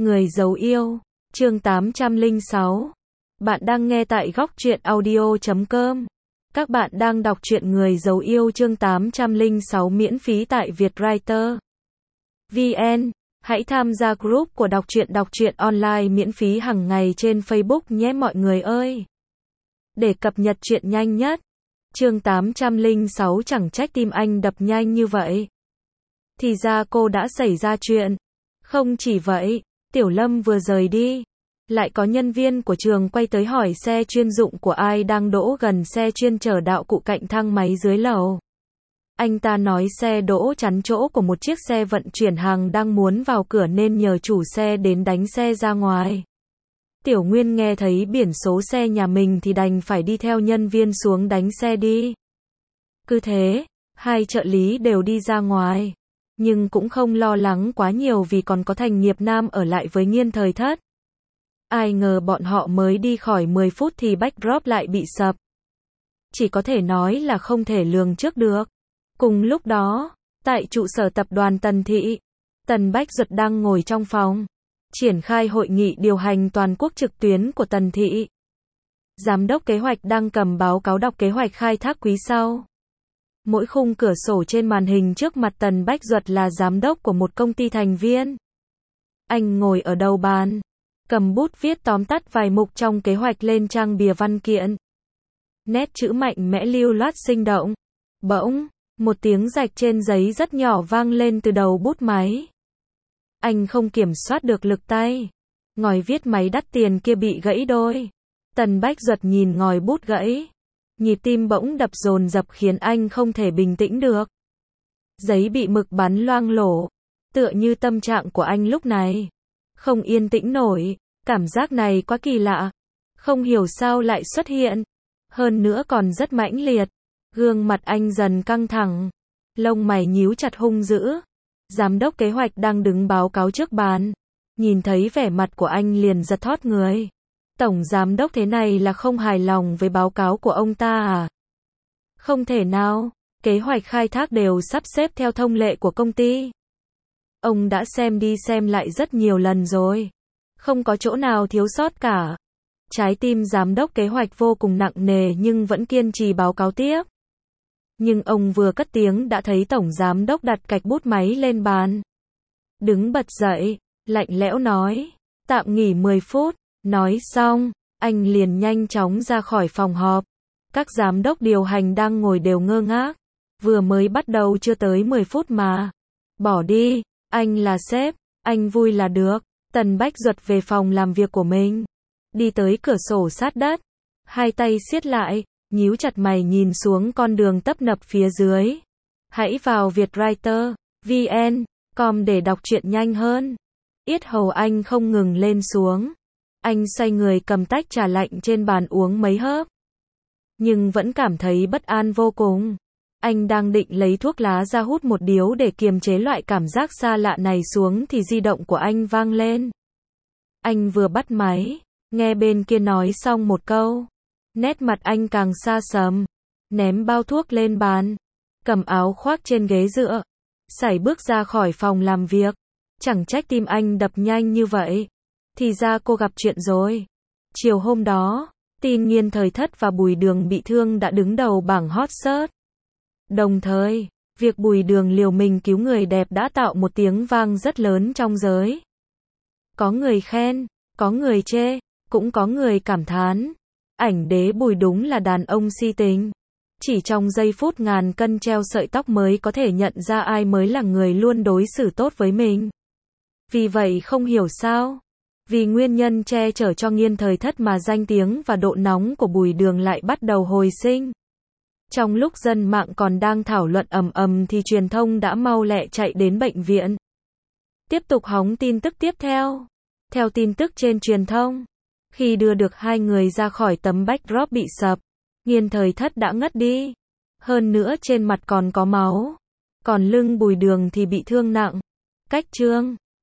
Người giấu yêu, chương 806. Bạn đang nghe tại góc truyện audio.com. Các bạn đang đọc truyện Người giấu yêu chương 806 miễn phí tại Vietwriter VN. Hãy tham gia group của đọc truyện online miễn phí hàng ngày trên Facebook nhé mọi người ơi. Để cập nhật truyện nhanh nhất. Chương 806 chẳng trách tim anh đập nhanh như vậy. Thì ra cô đã xảy ra chuyện. Không chỉ vậy, Tiểu Lâm vừa rời đi, lại có nhân viên của trường quay tới hỏi xe chuyên dụng của ai đang đỗ gần xe chuyên chở đạo cụ cạnh thang máy dưới lầu. Anh ta nói xe đỗ chắn chỗ của một chiếc xe vận chuyển hàng đang muốn vào cửa nên nhờ chủ xe đến đánh xe ra ngoài. Tiểu Nguyên nghe thấy biển số xe nhà mình thì đành phải đi theo nhân viên xuống đánh xe đi. Cứ thế, hai trợ lý đều đi ra ngoài. Nhưng cũng không lo lắng quá nhiều vì còn có Thành Nghiệp Nam ở lại với Nghiên Thời Thất. Ai ngờ bọn họ mới đi khỏi 10 phút thì backdrop lại bị sập. Chỉ có thể nói là không thể lường trước được. Cùng lúc đó, tại trụ sở tập đoàn Tần Thị, Tần Bách Duật đang ngồi trong phòng, triển khai hội nghị điều hành toàn quốc trực tuyến của Tần Thị. Giám đốc kế hoạch đang cầm báo cáo đọc kế hoạch khai thác quý sau. Mỗi khung cửa sổ trên màn hình trước mặt Tần Bách Duật là giám đốc của một công ty thành viên. Anh ngồi ở đầu bàn, cầm bút viết tóm tắt vài mục trong kế hoạch lên trang bìa văn kiện. Nét chữ mạnh mẽ lưu loát sinh động. Bỗng, một tiếng rạch trên giấy rất nhỏ vang lên từ đầu bút máy. Anh không kiểm soát được lực tay. Ngòi viết máy đắt tiền kia bị gãy đôi. Tần Bách Duật nhìn ngòi bút gãy. Nhịp tim bỗng đập dồn dập khiến anh không thể bình tĩnh được. Giấy bị mực bắn loang lổ. Tựa như tâm trạng của anh lúc này. Không yên tĩnh nổi. Cảm giác này quá kỳ lạ. Không hiểu sao lại xuất hiện. Hơn nữa còn rất mãnh liệt. Gương mặt anh dần căng thẳng. Lông mày nhíu chặt hung dữ. Giám đốc kế hoạch đang đứng báo cáo trước bàn. Nhìn thấy vẻ mặt của anh liền giật thót người. Tổng giám đốc thế này là không hài lòng với báo cáo của ông ta à? Không thể nào, kế hoạch khai thác đều sắp xếp theo thông lệ của công ty. Ông đã xem đi xem lại rất nhiều lần rồi. Không có chỗ nào thiếu sót cả. Trái tim giám đốc kế hoạch vô cùng nặng nề nhưng vẫn kiên trì báo cáo tiếp. Nhưng ông vừa cất tiếng đã thấy tổng giám đốc đặt cạch bút máy lên bàn. Đứng bật dậy, lạnh lẽo nói, tạm nghỉ 10 phút. Nói xong, anh liền nhanh chóng ra khỏi phòng họp. Các giám đốc điều hành đang ngồi đều ngơ ngác. Vừa mới bắt đầu chưa tới 10 phút mà. Bỏ đi, anh là sếp, anh vui là được. Tần Bách Duật về phòng làm việc của mình. Đi tới cửa sổ sát đất. Hai tay siết lại, nhíu chặt mày nhìn xuống con đường tấp nập phía dưới. Hãy vào Vietwriter VN.com để đọc truyện nhanh hơn. Yết hầu anh không ngừng lên xuống. Anh xoay người cầm tách trà lạnh trên bàn uống mấy hớp. Nhưng vẫn cảm thấy bất an vô cùng. Anh đang định lấy thuốc lá ra hút một điếu để kiềm chế loại cảm giác xa lạ này xuống thì di động của anh vang lên. Anh vừa bắt máy, nghe bên kia nói xong một câu. Nét mặt anh càng xa sầm. Ném bao thuốc lên bàn. Cầm áo khoác trên ghế dựa. Sải bước ra khỏi phòng làm việc. Chẳng trách tim anh đập nhanh như vậy. Thì ra cô gặp chuyện rồi. Chiều hôm đó, tin Nghiên Thời Thất và Bùi Đường bị thương đã đứng đầu bảng hot search. Đồng thời, việc Bùi Đường liều mình cứu người đẹp đã tạo một tiếng vang rất lớn trong giới. Có người khen, có người chê, cũng có người cảm thán. Ảnh đế Bùi đúng là đàn ông si tình. Chỉ trong giây phút ngàn cân treo sợi tóc mới có thể nhận ra ai mới là người luôn đối xử tốt với mình. Vì vậy không hiểu sao. Vì nguyên nhân che chở cho Nghiên Thời Thất mà danh tiếng và độ nóng của Bùi Đường lại bắt đầu hồi sinh. Trong lúc dân mạng còn đang thảo luận ầm ầm thì truyền thông đã mau lẹ chạy đến bệnh viện. Tiếp tục hóng tin tức tiếp theo. Theo tin tức trên truyền thông, khi đưa được hai người ra khỏi tấm backdrop bị sập, Nghiên Thời Thất đã ngất đi. Hơn nữa trên mặt còn có máu. Còn lưng Bùi Đường thì bị thương nặng. Cách chương